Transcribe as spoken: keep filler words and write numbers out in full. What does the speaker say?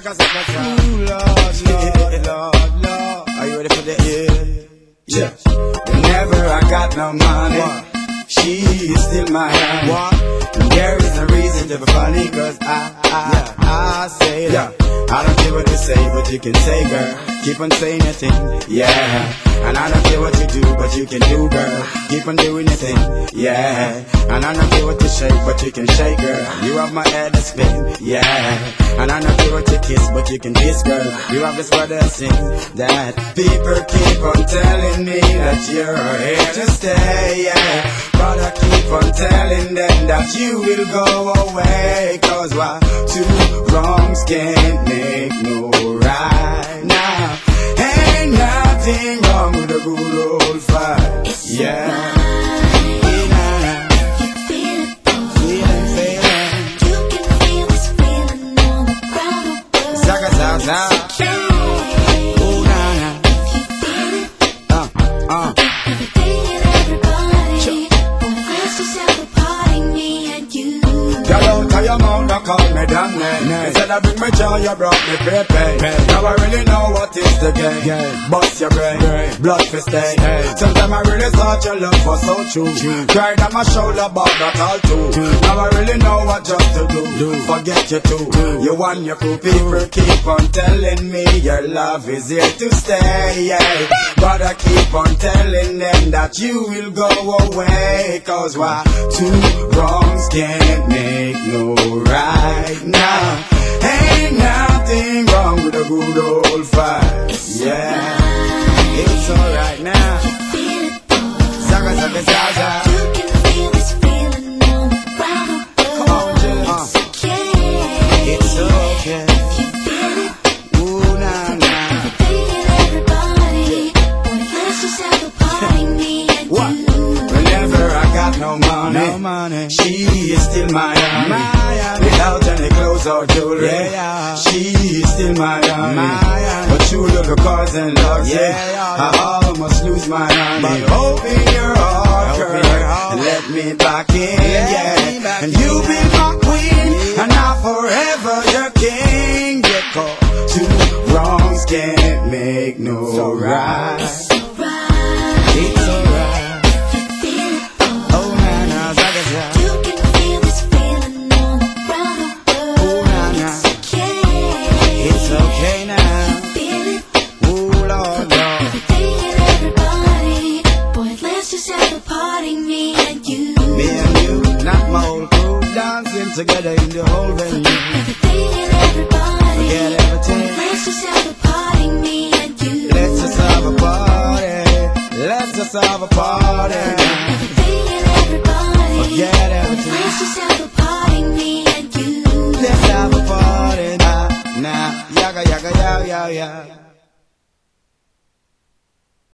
Zaka, zaka, zaka. Ooh, Lord, Lord, Lord, Lord. Are you ready for this? Yeah. Yeah. Whenever I got no money, what? She is still my honey. What? And there is a reason to be funny, cause I, I, yeah. I say that. Yeah. I don't care what you say, but you can say, girl. Keep on saying your thing, yeah. And I don't care what you do, but you can do, girl. Keep on doing your thing, yeah. And I don't care what you shake, but you can shake, girl. You have my head to spin, yeah. And I don't care what you kiss, but you can kiss, girl. You have this word to sing, that people keep on telling me that you're here to stay, yeah. But I keep on telling them that you will go away. Cause why? Two wrongs can't make no right. Now, ain't nothing wrong with a good old fight, it's yeah. Now, oh, nah, nah. Uh, uh. Girl, out of your mouth, don't call me down there. Instead of bring me joy, you brought me pay. Now I really know what is the game. Bust your brain, blood for stain. Sometimes I really thought your love was so true. Cried on my shoulder, but not all too. Now I really know what just to do. Forget you too. You and your crew, people keep on telling me your love is here to stay, yeah. But I keep on telling them that you will go away. Cause why? Two wrongs can't make no right. Now, ain't nothing wrong with a good old fight, yeah. It's alright now. Zaga, zaga, zaga. You can feel this feeling on the ground. Come on, Jill. Uh. It's okay. If you feel it, ooh, nah, nah. Everybody, boy, let's just have a party, me and what? You. Whenever I got no money, no money, she is still my honey. Without any clothes or jewelry, yeah, yeah. She is still my honey. But you look the cause and love, yeah, yeah. I almost lose my honey. But open your heart, girl, and let me back in, yeah. Back and you be my queen, yeah. And now forever your king. Get caught, two wrongs can't make no so right. It's alright, it's alright. Oh man, nah, zaga, zaga. You can feel this feeling on the ground. Oh nah, nah. It's okay, it's okay now. Feel it, ooh Lord, Lord. Everything and everybody, boy, let's just have a party, me and you. Me and you, not my whole crew, dancing together in the whole venue. Everything and everybody, forget everything. Boy, let's just have a party, me and you. Let's just have a party. Let's just have a party. Everything and everybody, forget everything. Let's just have a party, me and you. Let's have a party now, now, yaga, yaga, yaga, yaga.